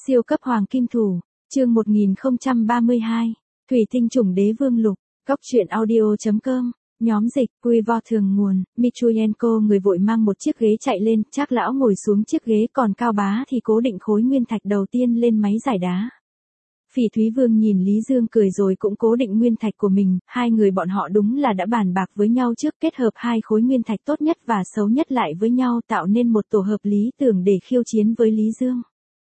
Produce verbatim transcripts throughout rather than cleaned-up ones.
Siêu cấp hoàng kim thủ, chương một nghìn không trăm ba mươi hai, Thủy tinh chủng đế vương lục, góc truyện audio.com, nhóm dịch, quy vo thường nguồn, Michuyenko người vội mang một chiếc ghế chạy lên, Trác lão ngồi xuống chiếc ghế còn Cao Bá thì cố định khối nguyên thạch đầu tiên lên máy giải đá. Phỉ Thúy Vương nhìn Lý Dương cười rồi cũng cố định nguyên thạch của mình, hai người bọn họ đúng là đã bàn bạc với nhau trước kết hợp hai khối nguyên thạch tốt nhất và xấu nhất lại với nhau tạo nên một tổ hợp lý tưởng để khiêu chiến với Lý Dương.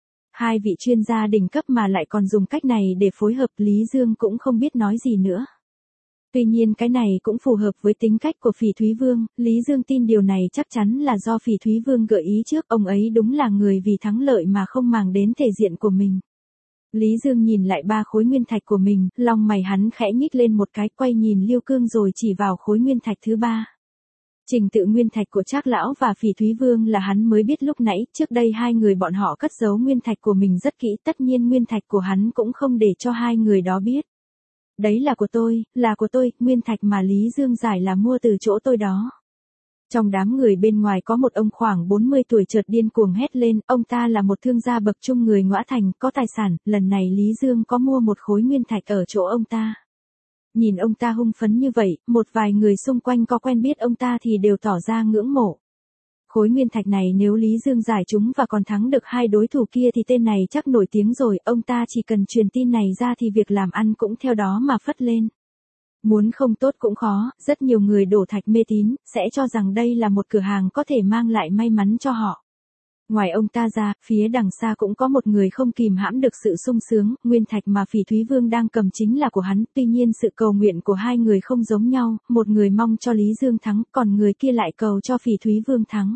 Hai vị chuyên gia đỉnh cấp mà lại còn dùng cách này để phối hợp Lý Dương cũng không biết nói gì nữa. Tuy nhiên cái này cũng phù hợp với tính cách của Phỉ Thúy Vương, Lý Dương tin điều này chắc chắn là do Phỉ Thúy Vương gợi ý trước, ông ấy đúng là người vì thắng lợi mà không màng đến thể diện của mình. Lý Dương nhìn lại ba khối nguyên thạch của mình, lòng mày hắn khẽ nhích lên một cái, quay nhìn Liêu Cương rồi chỉ vào khối nguyên thạch thứ ba. Trình tự nguyên thạch của Trác lão và Phỉ Thúy Vương là hắn mới biết lúc nãy, trước đây hai người bọn họ cất giấu nguyên thạch của mình rất kỹ, tất nhiên nguyên thạch của hắn cũng không để cho hai người đó biết. Đấy là của tôi, là của tôi, nguyên thạch mà Lý Dương giải là mua từ chỗ tôi đó. Trong đám người bên ngoài có một ông khoảng bốn mươi tuổi chợt điên cuồng hét lên, ông ta là một thương gia bậc trung người Ngõa Thành, có tài sản, lần này Lý Dương có mua một khối nguyên thạch ở chỗ ông ta. Nhìn ông ta hung phấn như vậy, một vài người xung quanh có quen biết ông ta thì đều tỏ ra ngưỡng mộ. Khối nguyên thạch này nếu Lý Dương giải chúng và còn thắng được hai đối thủ kia thì tên này chắc nổi tiếng rồi, ông ta chỉ cần truyền tin này ra thì việc làm ăn cũng theo đó mà phất lên. Muốn không tốt cũng khó, rất nhiều người đổ thạch mê tín, sẽ cho rằng đây là một cửa hàng có thể mang lại may mắn cho họ. Ngoài ông ta ra, phía đằng xa cũng có một người không kìm hãm được sự sung sướng, nguyên thạch mà Phỉ Thúy Vương đang cầm chính là của hắn, tuy nhiên sự cầu nguyện của hai người không giống nhau, một người mong cho Lý Dương thắng, còn người kia lại cầu cho Phỉ Thúy Vương thắng.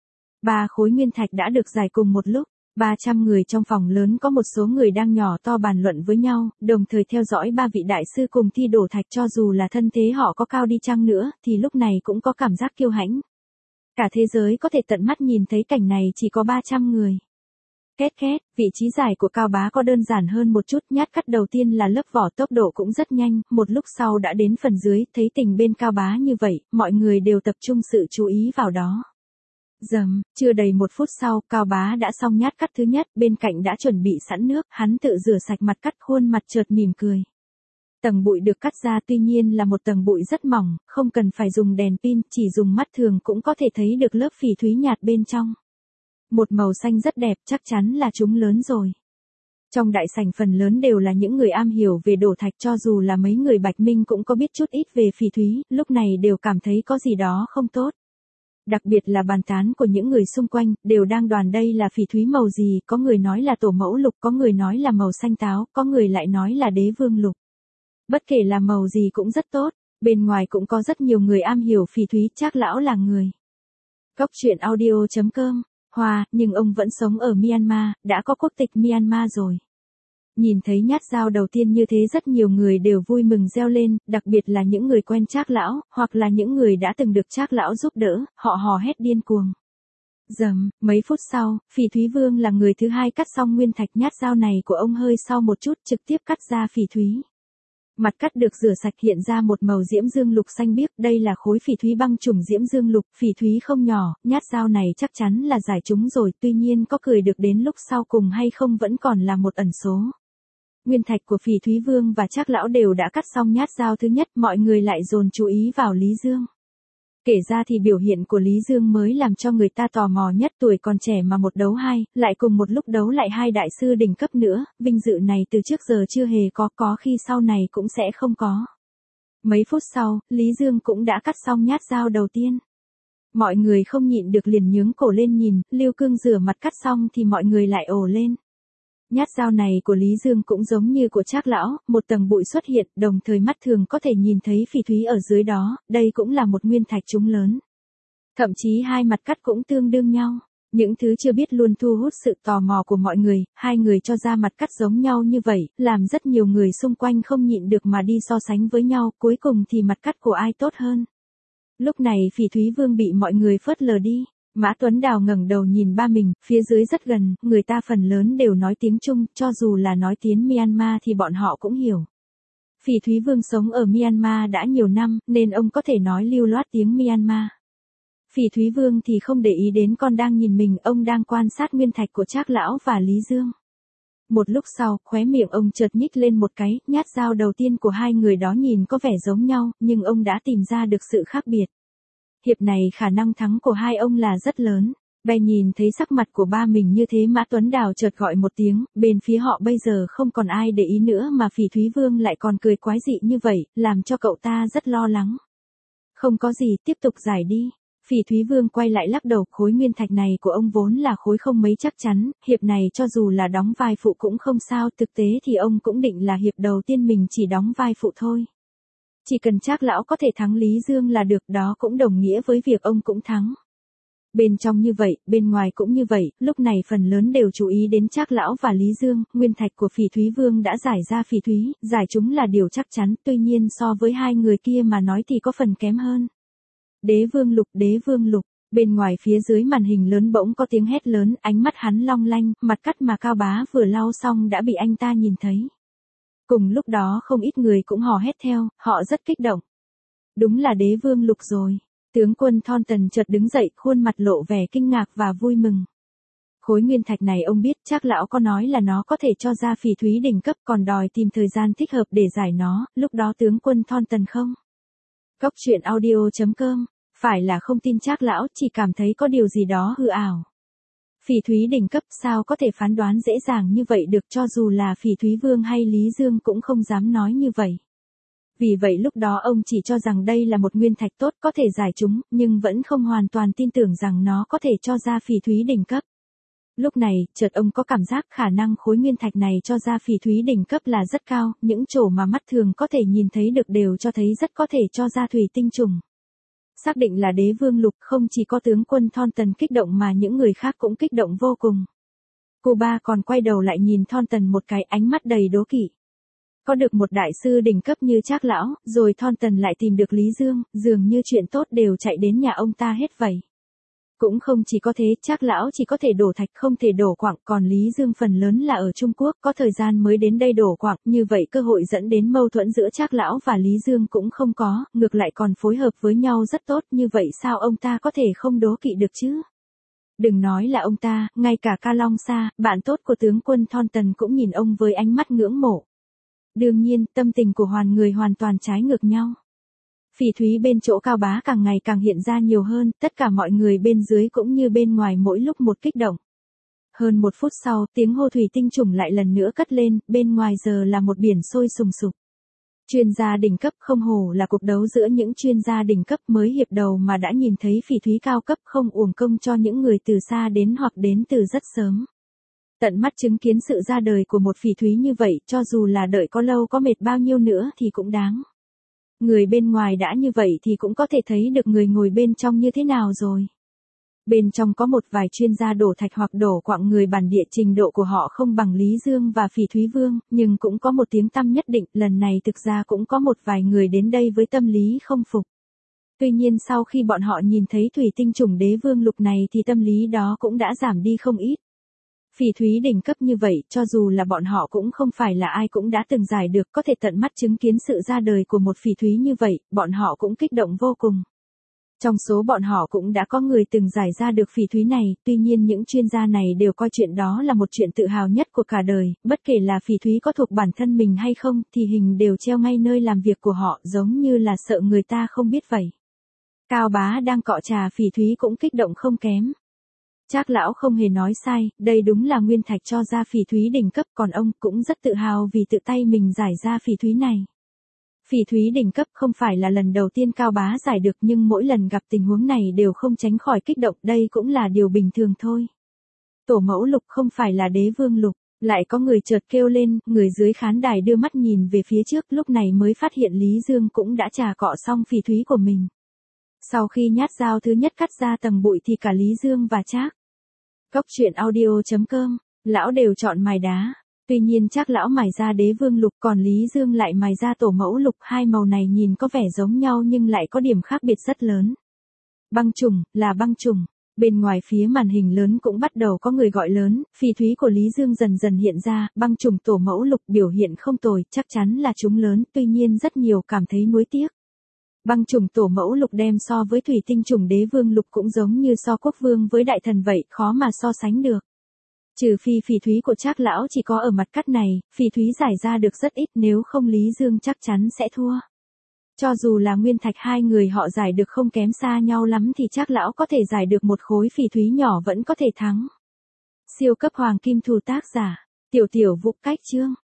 Ba khối nguyên thạch đã được giải cùng một lúc. ba trăm người trong phòng lớn có một số người đang nhỏ to bàn luận với nhau, đồng thời theo dõi ba vị đại sư cùng thi đổ thạch, cho dù là thân thế họ có cao đi chăng nữa, thì lúc này cũng có cảm giác kiêu hãnh. Cả thế giới có thể tận mắt nhìn thấy cảnh này chỉ có ba trăm người. Két két, vị trí giải của Cao Bá có đơn giản hơn một chút, nhát cắt đầu tiên là lớp vỏ, tốc độ cũng rất nhanh, một lúc sau đã đến phần dưới, thấy tình bên Cao Bá như vậy, mọi người đều tập trung sự chú ý vào đó. Dầm, chưa đầy một phút sau, Cao Bá đã xong nhát cắt thứ nhất, bên cạnh đã chuẩn bị sẵn nước, hắn tự rửa sạch mặt cắt, khuôn mặt chợt mỉm cười. Tầng bụi được cắt ra tuy nhiên là một tầng bụi rất mỏng, không cần phải dùng đèn pin, chỉ dùng mắt thường cũng có thể thấy được lớp phỉ thúy nhạt bên trong. Một màu xanh rất đẹp, chắc chắn là chúng lớn rồi. Trong đại sảnh phần lớn đều là những người am hiểu về đổ thạch, cho dù là mấy người Bạch Minh cũng có biết chút ít về phỉ thúy, lúc này đều cảm thấy có gì đó không tốt. Đặc biệt là bàn tán của những người xung quanh, đều đang đoán đây là phỉ thúy màu gì, có người nói là tổ mẫu lục, có người nói là màu xanh táo, có người lại nói là đế vương lục. Bất kể là màu gì cũng rất tốt, bên ngoài cũng có rất nhiều người am hiểu phỉ thúy, Trác lão là người. Góc truyện audio.com, Hoa, nhưng ông vẫn sống ở Myanmar, đã có quốc tịch Myanmar rồi. Nhìn thấy nhát dao đầu tiên như thế rất nhiều người đều vui mừng reo lên, đặc biệt là những người quen Trác lão, hoặc là những người đã từng được Trác lão giúp đỡ, họ hò hét điên cuồng. Dầm, mấy phút sau, Phỉ Thúy Vương là người thứ hai cắt xong nguyên thạch, nhát dao này của ông hơi sau một chút trực tiếp cắt ra phỉ thúy. Mặt cắt được rửa sạch hiện ra một màu diễm dương lục xanh biếc, đây là khối phỉ thúy băng chủng diễm dương lục, phỉ thúy không nhỏ, nhát dao này chắc chắn là giải chúng rồi, tuy nhiên có cười được đến lúc sau cùng hay không vẫn còn là một ẩn số. Nguyên thạch của Phỉ Thúy Vương và Trác lão đều đã cắt xong nhát dao thứ nhất, mọi người lại dồn chú ý vào Lý Dương. Kể ra thì biểu hiện của Lý Dương mới làm cho người ta tò mò nhất, tuổi còn trẻ mà một đấu hai, lại cùng một lúc đấu lại hai đại sư đỉnh cấp nữa, vinh dự này từ trước giờ chưa hề có, có khi sau này cũng sẽ không có. Mấy phút sau, Lý Dương cũng đã cắt xong nhát dao đầu tiên. Mọi người không nhịn được liền nhướng cổ lên nhìn, Liêu Cương rửa mặt cắt xong thì mọi người lại ồ lên. Nhát dao này của Lý Dương cũng giống như của Trác lão, một tầng bụi xuất hiện, đồng thời mắt thường có thể nhìn thấy phỉ thúy ở dưới đó, đây cũng là một nguyên thạch chúng lớn. Thậm chí hai mặt cắt cũng tương đương nhau. Những thứ chưa biết luôn thu hút sự tò mò của mọi người, hai người cho ra mặt cắt giống nhau như vậy, làm rất nhiều người xung quanh không nhịn được mà đi so sánh với nhau, cuối cùng thì mặt cắt của ai tốt hơn. Lúc này Phỉ Thúy Vương bị mọi người phớt lờ đi. Mã Tuấn Đào ngẩng đầu nhìn ba mình, phía dưới rất gần, người ta phần lớn đều nói tiếng Trung, cho dù là nói tiếng Myanmar thì bọn họ cũng hiểu. Phỉ Thúy Vương sống ở Myanmar đã nhiều năm, nên ông có thể nói lưu loát tiếng Myanmar. Phỉ Thúy Vương thì không để ý đến con đang nhìn mình, ông đang quan sát nguyên thạch của Trác lão và Lý Dương. Một lúc sau, khóe miệng ông chợt nhích lên một cái, nhát dao đầu tiên của hai người đó nhìn có vẻ giống nhau, nhưng ông đã tìm ra được sự khác biệt. Hiệp này khả năng thắng của hai ông là rất lớn. Bè nhìn thấy sắc mặt của ba mình như thế Mã Tuấn Đào chợt gọi một tiếng, bên phía họ bây giờ không còn ai để ý nữa mà Phỉ Thúy Vương lại còn cười quái dị như vậy, làm cho cậu ta rất lo lắng. Không có gì, tiếp tục giải đi. Phỉ Thúy Vương quay lại lắc đầu, khối nguyên thạch này của ông vốn là khối không mấy chắc chắn, hiệp này cho dù là đóng vai phụ cũng không sao, thực tế thì ông cũng định là hiệp đầu tiên mình chỉ đóng vai phụ thôi. Chỉ cần Trác lão có thể thắng Lý Dương là được, đó cũng đồng nghĩa với việc ông cũng thắng. Bên trong như vậy, bên ngoài cũng như vậy, lúc này phần lớn đều chú ý đến Trác lão và Lý Dương, nguyên thạch của Phỉ Thúy Vương đã giải ra Phỉ Thúy, giải chúng là điều chắc chắn, tuy nhiên so với hai người kia mà nói thì có phần kém hơn. Đế Vương Lục, Đế Vương Lục, bên ngoài phía dưới màn hình lớn bỗng có tiếng hét lớn, ánh mắt hắn long lanh, mặt cắt mà Cao Bá vừa lau xong đã bị anh ta nhìn thấy. Cùng lúc đó không ít người cũng hò hét theo, họ rất kích động. Đúng là Đế Vương Lục rồi. Tướng quân Thornton chợt đứng dậy, khuôn mặt lộ vẻ kinh ngạc và vui mừng. Khối nguyên thạch này ông biết, Trác lão có nói là nó có thể cho ra phỉ thúy đỉnh cấp, còn đòi tìm thời gian thích hợp để giải nó, lúc đó tướng quân Thornton không? Góc truyện audio chấm com, phải là không tin Trác lão, chỉ cảm thấy có điều gì đó hư ảo. Phỉ thúy đỉnh cấp sao có thể phán đoán dễ dàng như vậy được, cho dù là Phỉ Thúy Vương hay Lý Dương cũng không dám nói như vậy. Vì vậy lúc đó ông chỉ cho rằng đây là một nguyên thạch tốt có thể giải chúng, nhưng vẫn không hoàn toàn tin tưởng rằng nó có thể cho ra phỉ thúy đỉnh cấp. Lúc này, chợt ông có cảm giác khả năng khối nguyên thạch này cho ra phỉ thúy đỉnh cấp là rất cao, những chỗ mà mắt thường có thể nhìn thấy được đều cho thấy rất có thể cho ra thủy tinh trùng. Xác định là Đế Vương Lục, không chỉ có tướng quân Thornton kích động mà những người khác cũng kích động vô cùng. Cô ba còn quay đầu lại nhìn Thornton một cái, ánh mắt đầy đố kỵ. Có được một đại sư đỉnh cấp như Trác lão, rồi Thornton lại tìm được Lý Dương, dường như chuyện tốt đều chạy đến nhà ông ta hết vậy. Cũng không chỉ có thế, Trác lão chỉ có thể đổ thạch không thể đổ quặng, còn Lý Dương phần lớn là ở Trung Quốc, có thời gian mới đến đây đổ quặng, như vậy cơ hội dẫn đến mâu thuẫn giữa Trác lão và Lý Dương cũng không có, ngược lại còn phối hợp với nhau rất tốt, như vậy sao ông ta có thể không đố kỵ được chứ? Đừng nói là ông ta, ngay cả Ca Long Sa, bạn tốt của tướng quân Thornton cũng nhìn ông với ánh mắt ngưỡng mộ. Đương nhiên, tâm tình của hoàn người hoàn toàn trái ngược nhau. Phỉ thúy bên chỗ Cao Bá càng ngày càng hiện ra nhiều hơn, tất cả mọi người bên dưới cũng như bên ngoài mỗi lúc một kích động. Hơn một phút sau, tiếng hô thủy tinh trùng lại lần nữa cất lên, bên ngoài giờ là một biển sôi sùng sục. Chuyên gia đỉnh cấp, không hổ là cuộc đấu giữa những chuyên gia đỉnh cấp, mới hiệp đầu mà đã nhìn thấy phỉ thúy cao cấp, không uổng công cho những người từ xa đến hoặc đến từ rất sớm. Tận mắt chứng kiến sự ra đời của một phỉ thúy như vậy, cho dù là đợi có lâu có mệt bao nhiêu nữa thì cũng đáng. Người bên ngoài đã như vậy thì cũng có thể thấy được người ngồi bên trong như thế nào rồi. Bên trong có một vài chuyên gia đổ thạch hoặc đổ quặng, người bản địa trình độ của họ không bằng Lý Dương và Phỉ Thúy Vương, nhưng cũng có một tiếng tăm nhất định, lần này thực ra cũng có một vài người đến đây với tâm lý không phục. Tuy nhiên sau khi bọn họ nhìn thấy thủy tinh trùng Đế Vương Lục này thì tâm lý đó cũng đã giảm đi không ít. Phỉ thúy đỉnh cấp như vậy, cho dù là bọn họ cũng không phải là ai cũng đã từng giải được, có thể tận mắt chứng kiến sự ra đời của một phỉ thúy như vậy, bọn họ cũng kích động vô cùng. Trong số bọn họ cũng đã có người từng giải ra được phỉ thúy này, tuy nhiên những chuyên gia này đều coi chuyện đó là một chuyện tự hào nhất của cả đời, bất kể là phỉ thúy có thuộc bản thân mình hay không, thì hình đều treo ngay nơi làm việc của họ, giống như là sợ người ta không biết vậy. Cao Bá đang cọ trà phỉ thúy cũng kích động không kém. Trác lão không hề nói sai, đây đúng là nguyên thạch cho ra phỉ thúy đỉnh cấp, còn ông cũng rất tự hào vì tự tay mình giải ra phỉ thúy này. Phỉ thúy đỉnh cấp không phải là lần đầu tiên Cao Bá giải được, nhưng mỗi lần gặp tình huống này đều không tránh khỏi kích động, đây cũng là điều bình thường thôi. Tổ mẫu Lục không phải là Đế Vương Lục, lại có người chợt kêu lên, người dưới khán đài đưa mắt nhìn về phía trước, lúc này mới phát hiện Lý Dương cũng đã trà cọ xong phỉ thúy của mình. Sau khi nhát dao thứ nhất cắt ra tầng bụi thì cả Lý Dương và Trác. Góc truyện audio chấm com, lão đều chọn mài đá. Tuy nhiên Trác lão mài ra Đế Vương Lục, còn Lý Dương lại mài ra Tổ mẫu Lục, hai màu này nhìn có vẻ giống nhau nhưng lại có điểm khác biệt rất lớn. Băng trùng, là băng trùng. Bên ngoài phía màn hình lớn cũng bắt đầu có người gọi lớn, phỉ thúy của Lý Dương dần dần hiện ra, băng trùng Tổ mẫu Lục biểu hiện không tồi, chắc chắn là chúng lớn, tuy nhiên rất nhiều cảm thấy nuối tiếc. Băng trùng Tổ mẫu Lục đem so với thủy tinh trùng Đế Vương Lục cũng giống như so quốc vương với đại thần vậy, khó mà so sánh được. Trừ phi phỉ thúy của Trác lão chỉ có ở mặt cắt này, phỉ thúy giải ra được rất ít, nếu không Lý Dương chắc chắn sẽ thua. Cho dù là nguyên thạch hai người họ giải được không kém xa nhau lắm thì Trác lão có thể giải được một khối phỉ thúy nhỏ vẫn có thể thắng. Siêu cấp hoàng kim thù tác giả, Tiểu Tiểu Vũ cách chương.